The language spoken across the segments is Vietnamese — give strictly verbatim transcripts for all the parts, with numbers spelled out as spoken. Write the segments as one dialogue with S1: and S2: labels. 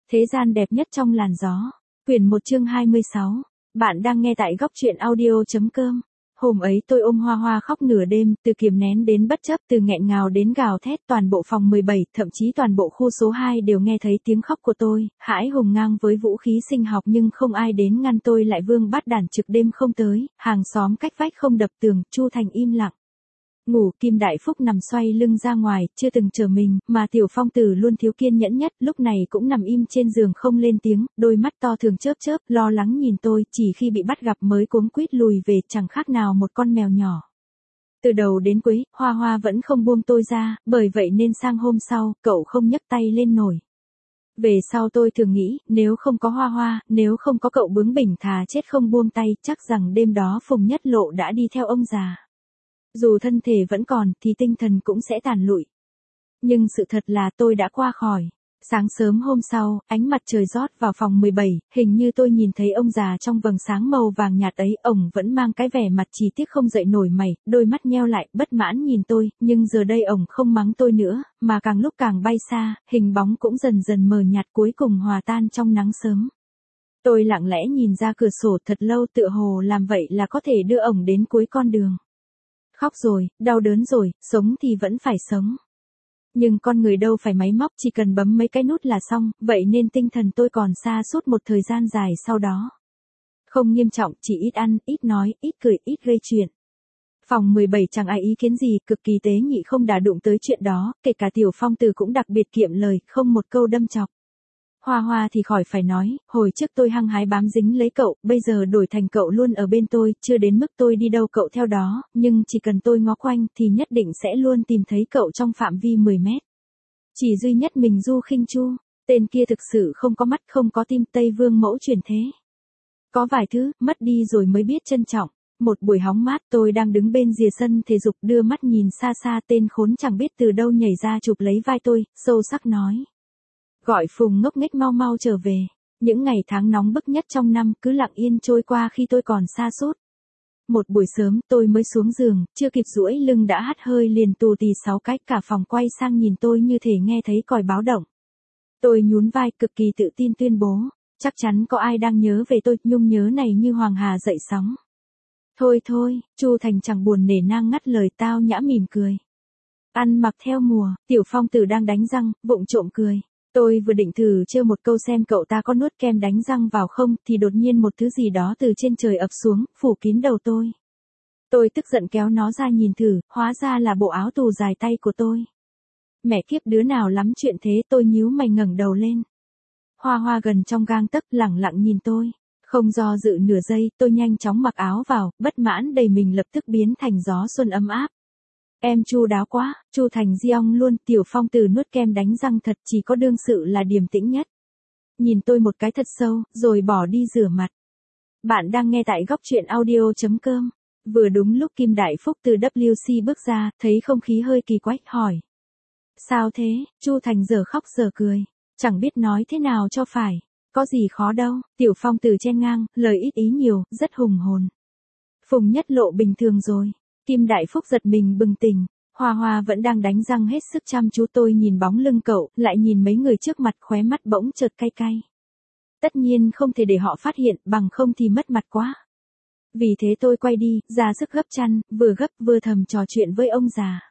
S1: Thế gian đẹp nhất trong làn gió. Quyển một chương hai mươi sáu. Bạn đang nghe tại góc truyện audio.com. Hôm ấy tôi ôm Hoa Hoa khóc nửa đêm, từ kiềm nén đến bất chấp, từ nghẹn ngào đến gào thét, toàn bộ phòng mười bảy, thậm chí toàn bộ khu số hai đều nghe thấy tiếng khóc của tôi, hãi hùng ngang với vũ khí sinh học nhưng không ai đến ngăn tôi lại. Vương Bát Đản trực đêm không tới, hàng xóm cách vách không đập tường, Chu Thành im lặng. Ngủ, Kim Đại Phúc nằm xoay lưng ra ngoài, chưa từng chờ mình, mà Tiểu Phong Tử luôn thiếu kiên nhẫn nhất, lúc này cũng nằm im trên giường không lên tiếng, đôi mắt to thường chớp chớp, lo lắng nhìn tôi, chỉ khi bị bắt gặp mới cuống quýt lùi về, chẳng khác nào một con mèo nhỏ. Từ đầu đến cuối, Hoa Hoa vẫn không buông tôi ra, bởi vậy nên sang hôm sau, cậu không nhấc tay lên nổi. Về sau tôi thường nghĩ, nếu không có Hoa Hoa, nếu không có cậu bướng bỉnh thà chết không buông tay, chắc rằng đêm đó Phùng Nhất Lộ đã đi theo ông già. Dù thân thể vẫn còn, thì tinh thần cũng sẽ tàn lụi. Nhưng sự thật là tôi đã qua khỏi. Sáng sớm hôm sau, ánh mặt trời rót vào phòng mười bảy, hình như tôi nhìn thấy ông già trong vầng sáng màu vàng nhạt ấy, ông vẫn mang cái vẻ mặt chỉ tiếc không dậy nổi mày, đôi mắt nheo lại, bất mãn nhìn tôi, nhưng giờ đây ông không mắng tôi nữa, mà càng lúc càng bay xa, hình bóng cũng dần dần mờ nhạt cuối cùng hòa tan trong nắng sớm. Tôi lặng lẽ nhìn ra cửa sổ thật lâu, tựa hồ làm vậy là có thể đưa ông đến cuối con đường. Khóc rồi, đau đớn rồi, sống thì vẫn phải sống. Nhưng con người đâu phải máy móc, chỉ cần bấm mấy cái nút là xong, vậy nên tinh thần tôi còn xa suốt một thời gian dài sau đó. Không nghiêm trọng, chỉ ít ăn, ít nói, ít cười, ít gây chuyện. Phòng mười bảy chẳng ai ý kiến gì, cực kỳ tế nhị không đả đụng tới chuyện đó, kể cả Tiểu Phong Tử cũng đặc biệt kiệm lời, không một câu đâm chọc. Hoa Hoa thì khỏi phải nói, hồi trước tôi hăng hái bám dính lấy cậu, bây giờ đổi thành cậu luôn ở bên tôi, chưa đến mức tôi đi đâu cậu theo đó, nhưng chỉ cần tôi ngó quanh thì nhất định sẽ luôn tìm thấy cậu trong phạm vi mười mét. Chỉ duy nhất mình Du Khinh Chu, tên kia thực sự không có mắt không có tim, Tây Vương mẫu truyền thế. Có vài thứ, mất đi rồi mới biết trân trọng. Một buổi hóng mát tôi đang đứng bên rìa sân thể dục đưa mắt nhìn xa xa, tên khốn chẳng biết từ đâu nhảy ra chụp lấy vai tôi, sâu sắc nói. Gọi Phùng ngốc nghếch mau mau trở về. Những ngày tháng nóng bức nhất trong năm cứ lặng yên trôi qua khi tôi còn sa sút. Một buổi sớm tôi mới xuống giường, chưa kịp duỗi lưng đã hắt hơi liền tù tì sáu cái, cả phòng quay sang nhìn tôi như thể nghe thấy còi báo động. Tôi nhún vai cực kỳ tự tin tuyên bố, chắc chắn có ai đang nhớ về tôi, nhung nhớ này như hoàng hà dậy sóng. Thôi thôi, Chu Thành chẳng buồn nể nang ngắt lời, tao nhã mỉm cười. Ăn mặc theo mùa, Tiểu Phong Tử đang đánh răng, vụng trộm cười. Tôi vừa định thử trêu một câu xem cậu ta có nuốt kem đánh răng vào không, thì đột nhiên một thứ gì đó từ trên trời ập xuống, phủ kín đầu tôi. Tôi tức giận kéo nó ra nhìn thử, hóa ra là bộ áo tù dài tay của tôi. Mẹ kiếp, đứa nào lắm chuyện thế, tôi nhíu mày ngẩng đầu lên. Hoa Hoa gần trong gang tấc lẳng lặng nhìn tôi. Không do dự nửa giây, tôi nhanh chóng mặc áo vào, bất mãn đầy mình lập tức biến thành gió xuân ấm áp. Em chu đáo quá, Chu Thành giong luôn, Tiểu Phong Tử nuốt kem đánh răng thật, chỉ có đương sự là điềm tĩnh nhất. Nhìn tôi một cái thật sâu, rồi bỏ đi rửa mặt. Bạn đang nghe tại góc truyện audio.com. Vừa đúng lúc Kim Đại Phúc từ W C bước ra, thấy không khí hơi kỳ quái, hỏi. Sao thế? Chu Thành giờ khóc giờ cười. Chẳng biết nói thế nào cho phải. Có gì khó đâu, Tiểu Phong Tử chen ngang, lời ít ý nhiều, rất hùng hồn. Phùng Nhất Lộ bình thường rồi. Kim Đại Phúc giật mình bừng tỉnh, Hoa Hoa vẫn đang đánh răng hết sức chăm chú, tôi nhìn bóng lưng cậu, lại nhìn mấy người trước mặt, khóe mắt bỗng chợt cay cay. Tất nhiên không thể để họ phát hiện, bằng không thì mất mặt quá. Vì thế tôi quay đi, ra sức gấp chăn, vừa gấp vừa thầm trò chuyện với ông già.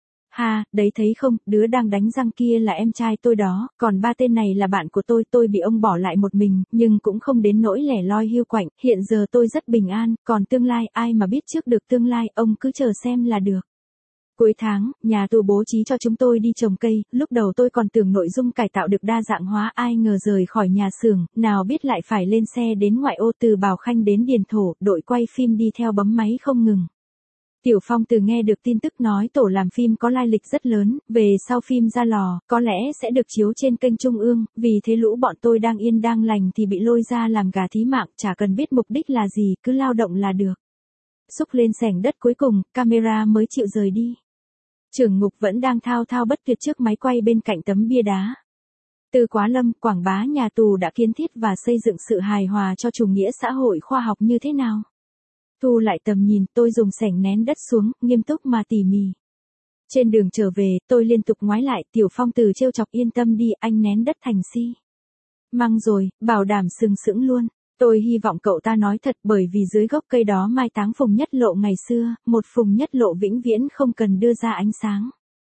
S1: Ha, đấy thấy không, đứa đang đánh răng kia là em trai tôi đó, còn ba tên này là bạn của tôi, tôi bị ông bỏ lại một mình, nhưng cũng không đến nỗi lẻ loi hiu quạnh, hiện giờ tôi rất bình an, còn tương lai, ai mà biết trước được tương lai, ông cứ chờ xem là được. Cuối tháng, nhà tù bố trí cho chúng tôi đi trồng cây, lúc đầu tôi còn tưởng nội dung cải tạo được đa dạng hóa, ai ngờ rời khỏi nhà xưởng, nào biết lại phải lên xe đến ngoại ô, từ Bào Khanh đến Điền Thổ, đội quay phim đi theo bấm máy không ngừng. Tiểu Phong Tử nghe được tin tức nói tổ làm phim có lai lịch rất lớn, về sau phim ra lò, có lẽ sẽ được chiếu trên kênh Trung ương, vì thế lũ bọn tôi đang yên đang lành thì bị lôi ra làm gà thí mạng, chả cần biết mục đích là gì, cứ lao động là được. Xúc lên sảnh đất cuối cùng, camera mới chịu rời đi. Trưởng ngục vẫn đang thao thao bất tuyệt trước máy quay bên cạnh tấm bia đá. Từ Quá Lâm, quảng bá nhà tù đã kiến thiết và xây dựng sự hài hòa cho chủ nghĩa xã hội khoa học như thế nào. Thu lại tầm nhìn, tôi dùng xẻng nén đất xuống, nghiêm túc mà tỉ mỉ. Trên đường trở về, tôi liên tục ngoái lại, Tiểu Phong Tử trêu chọc, yên tâm đi, anh nén đất thành si. Mang rồi, bảo đảm sừng sững luôn. Tôi hy vọng cậu ta nói thật bởi vì dưới gốc cây đó mai táng Phùng Nhất Lộ ngày xưa, một Phùng Nhất Lộ vĩnh viễn không cần đưa ra ánh sáng.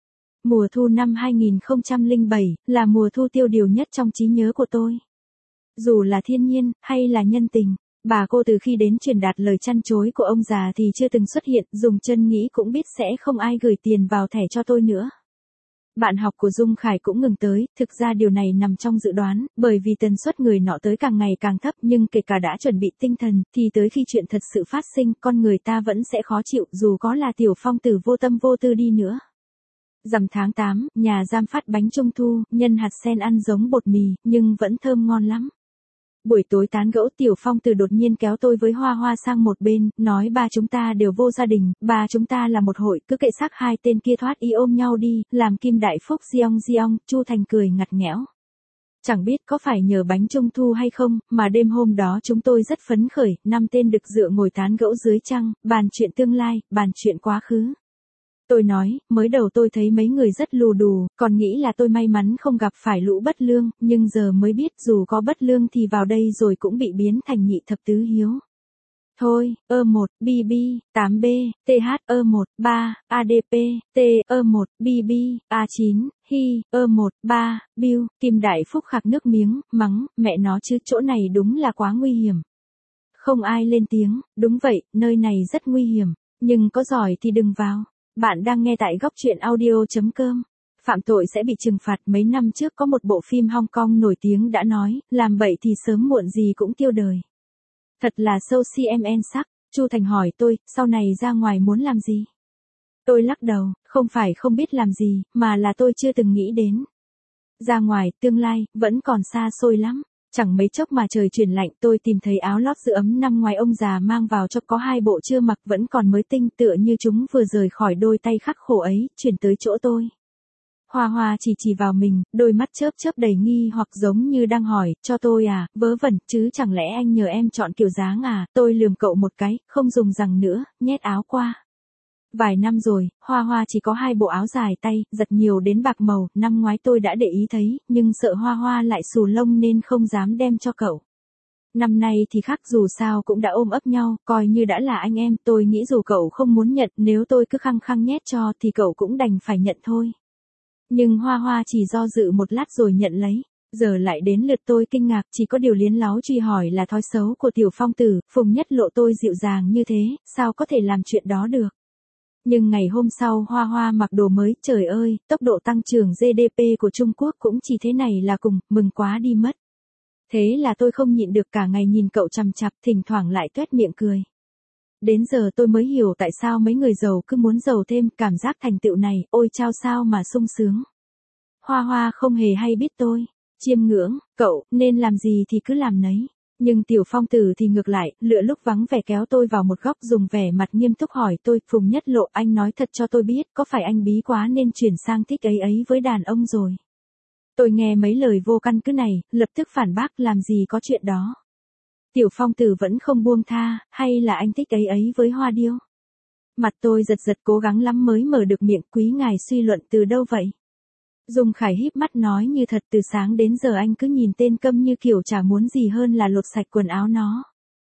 S1: Mùa thu năm hai nghìn không trăm lẻ bảy là mùa thu tiêu điều nhất trong trí nhớ của tôi. Dù là thiên nhiên, hay là nhân tình, bà cô từ khi đến truyền đạt lời chăn chối của ông già thì chưa từng xuất hiện, dùng chân nghĩ cũng biết sẽ không ai gửi tiền vào thẻ cho tôi nữa. Bạn học của Dung Khải cũng ngừng tới, thực ra điều này nằm trong dự đoán, bởi vì tần suất người nọ tới càng ngày càng thấp nhưng kể cả đã chuẩn bị tinh thần, thì tới khi chuyện thật sự phát sinh, con người ta vẫn sẽ khó chịu dù có là Tiểu Phong Tử vô tâm vô tư đi nữa. Rằm tháng tám, nhà giam phát bánh trung thu, nhân hạt sen ăn giống bột mì, nhưng vẫn thơm ngon lắm. Buổi tối tán gẫu Tiểu Phong Tử đột nhiên kéo tôi với Hoa Hoa sang một bên, nói ba chúng ta đều vô gia đình, ba chúng ta là một hội, cứ kệ xác hai tên kia thoát y ôm nhau đi, làm kim đại phúc giong giong. Chu Thành cười ngặt nghẽo. Chẳng biết có phải nhờ bánh trung thu hay không, mà đêm hôm đó chúng tôi rất phấn khởi, năm tên đực dựa ngồi tán gẫu dưới trăng, bàn chuyện tương lai, bàn chuyện quá khứ. Tôi nói, mới đầu tôi thấy mấy người rất lù đù, còn nghĩ là tôi may mắn không gặp phải lũ bất lương, nhưng giờ mới biết dù có bất lương thì vào đây rồi cũng bị biến thành nhị thập tứ hiếu. Thôi, ơ một, bi bi, tám B, T H, ơ một, ba, A D P, T, ơ một, bi bi, A chín, hi, ơ một, ba, biu, Kim Đại Phúc khạc nước miếng, mắng, mẹ nó chứ chỗ này đúng là quá nguy hiểm. Không ai lên tiếng, đúng vậy, nơi này rất nguy hiểm, nhưng có giỏi thì đừng vào. Bạn đang nghe tại góc truyện audio.com. Phạm tội sẽ bị trừng phạt. Mấy năm trước có một bộ phim Hong Kong nổi tiếng đã nói, làm bậy thì sớm muộn gì cũng tiêu đời. Thật là sâu xê em en sắc. Chu Thành hỏi tôi, sau này ra ngoài muốn làm gì? Tôi lắc đầu, không phải không biết làm gì, mà là tôi chưa từng nghĩ đến. Ra ngoài, tương lai, vẫn còn xa xôi lắm. Chẳng mấy chốc mà trời chuyển lạnh, tôi tìm thấy áo lót giữ ấm năm ngoái ông già mang vào cho, có hai bộ chưa mặc vẫn còn mới tinh, tựa như chúng vừa rời khỏi đôi tay khắc khổ ấy, chuyển tới chỗ tôi. Hoa Hoa chỉ chỉ vào mình, đôi mắt chớp chớp đầy nghi hoặc giống như đang hỏi, cho tôi à, vớ vẩn, chứ chẳng lẽ anh nhờ em chọn kiểu dáng à? Tôi lườm cậu một cái, không dùng rằng nữa, nhét áo qua. Vài năm rồi, Hoa Hoa chỉ có hai bộ áo dài tay, giật nhiều đến bạc màu, năm ngoái tôi đã để ý thấy, nhưng sợ Hoa Hoa lại xù lông nên không dám đem cho cậu. Năm nay thì khác, dù sao cũng đã ôm ấp nhau, coi như đã là anh em, tôi nghĩ dù cậu không muốn nhận, nếu tôi cứ khăng khăng nhét cho thì cậu cũng đành phải nhận thôi. Nhưng Hoa Hoa chỉ do dự một lát rồi nhận lấy. Giờ lại đến lượt tôi kinh ngạc, chỉ có điều liến láo truy hỏi là thói xấu của Tiểu Phong Tử, Phùng Nhất Lộ tôi dịu dàng như thế, sao có thể làm chuyện đó được. Nhưng ngày hôm sau Hoa Hoa mặc đồ mới, trời ơi, tốc độ tăng trưởng G D P của Trung Quốc cũng chỉ thế này là cùng, mừng quá đi mất. Thế là tôi không nhịn được, cả ngày nhìn cậu chằm chằm, thỉnh thoảng lại tuét miệng cười. Đến giờ tôi mới hiểu tại sao mấy người giàu cứ muốn giàu thêm, cảm giác thành tựu này, ôi chao sao mà sung sướng. Hoa Hoa không hề hay biết tôi, chiêm ngưỡng, cậu, nên làm gì thì cứ làm nấy. Nhưng Tiểu Phong Tử thì ngược lại, lựa lúc vắng vẻ kéo tôi vào một góc, dùng vẻ mặt nghiêm túc hỏi tôi, Phùng Nhất Lộ, anh nói thật cho tôi biết, có phải anh bí quá nên chuyển sang thích ấy ấy với đàn ông rồi? Tôi nghe mấy lời vô căn cứ này, lập tức phản bác, làm gì có chuyện đó. Tiểu Phong Tử vẫn không buông tha, hay là anh thích ấy ấy với Hoa Điêu? Mặt tôi giật giật, cố gắng lắm mới mở được miệng, quý ngài suy luận từ đâu vậy? Dung Khải híp mắt nói như thật, từ sáng đến giờ anh cứ nhìn tên câm như kiểu chả muốn gì hơn là lột sạch quần áo nó.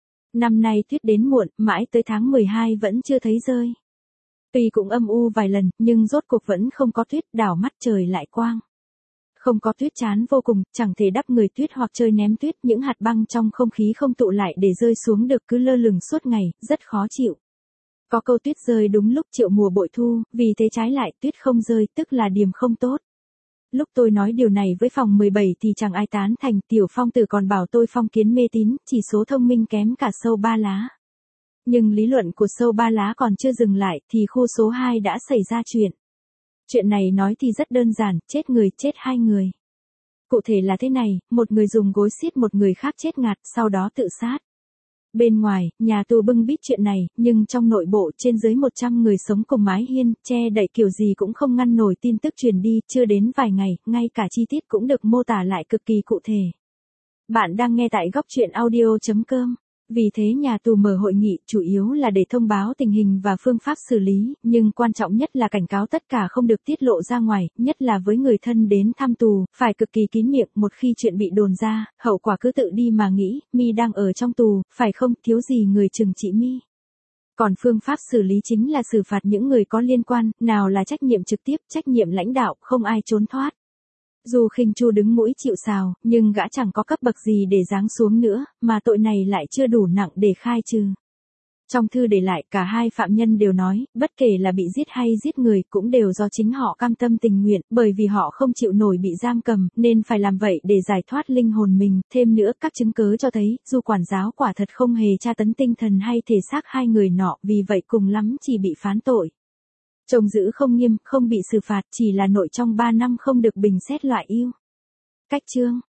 S1: Năm nay tuyết đến muộn, mãi tới tháng mười hai vẫn chưa thấy rơi. Tuy cũng âm u vài lần, nhưng rốt cuộc vẫn không có tuyết, đảo mắt trời lại quang. Không có tuyết chán vô cùng, chẳng thể đắp người tuyết hoặc chơi ném tuyết, những hạt băng trong không khí không tụ lại để rơi xuống được, cứ lơ lửng suốt ngày, rất khó chịu. Có câu tuyết rơi đúng lúc triệu mùa bội thu, vì thế trái lại tuyết không rơi tức là điềm không tốt. Lúc tôi nói điều này với phòng mười bảy thì chẳng ai tán thành, Tiểu Phong Tử còn bảo tôi phong kiến mê tín, chỉ số thông minh kém cả sâu ba lá. Nhưng lý luận của sâu ba lá còn chưa dừng lại, thì khu số hai đã xảy ra chuyện. Chuyện này nói thì rất đơn giản, chết người, chết hai người. Cụ thể là thế này, một người dùng gối xiết một người khác chết ngạt, sau đó tự sát. Bên ngoài, nhà tù bưng bít chuyện này, nhưng trong nội bộ trên dưới một trăm người sống cùng mái hiên, che đậy kiểu gì cũng không ngăn nổi tin tức truyền đi, chưa đến vài ngày, ngay cả chi tiết cũng được mô tả lại cực kỳ cụ thể. Bạn đang nghe tại góc truyện audio.com. Vì thế nhà tù mở hội nghị chủ yếu là để thông báo tình hình và phương pháp xử lý, nhưng quan trọng nhất là cảnh cáo tất cả không được tiết lộ ra ngoài, nhất là với người thân đến thăm tù, phải cực kỳ kín miệng, một khi chuyện bị đồn ra, hậu quả cứ tự đi mà nghĩ, Mi đang ở trong tù, phải không, thiếu gì người trừng trị Mi. Còn phương pháp xử lý chính là xử phạt những người có liên quan, nào là trách nhiệm trực tiếp, trách nhiệm lãnh đạo, không ai trốn thoát. Dù Khinh Chu đứng mũi chịu sào, nhưng gã chẳng có cấp bậc gì để giáng xuống nữa, mà tội này lại chưa đủ nặng để khai trừ. Trong thư để lại, cả hai phạm nhân đều nói, bất kể là bị giết hay giết người, cũng đều do chính họ cam tâm tình nguyện, bởi vì họ không chịu nổi bị giam cầm, nên phải làm vậy để giải thoát linh hồn mình. Thêm nữa, các chứng cớ cho thấy, dù quản giáo quả thật không hề tra tấn tinh thần hay thể xác hai người nọ, vì vậy cùng lắm chỉ bị phán tội. Trông giữ không nghiêm, không bị xử phạt, chỉ là nội trong ba năm không được bình xét loại yêu. Cách chương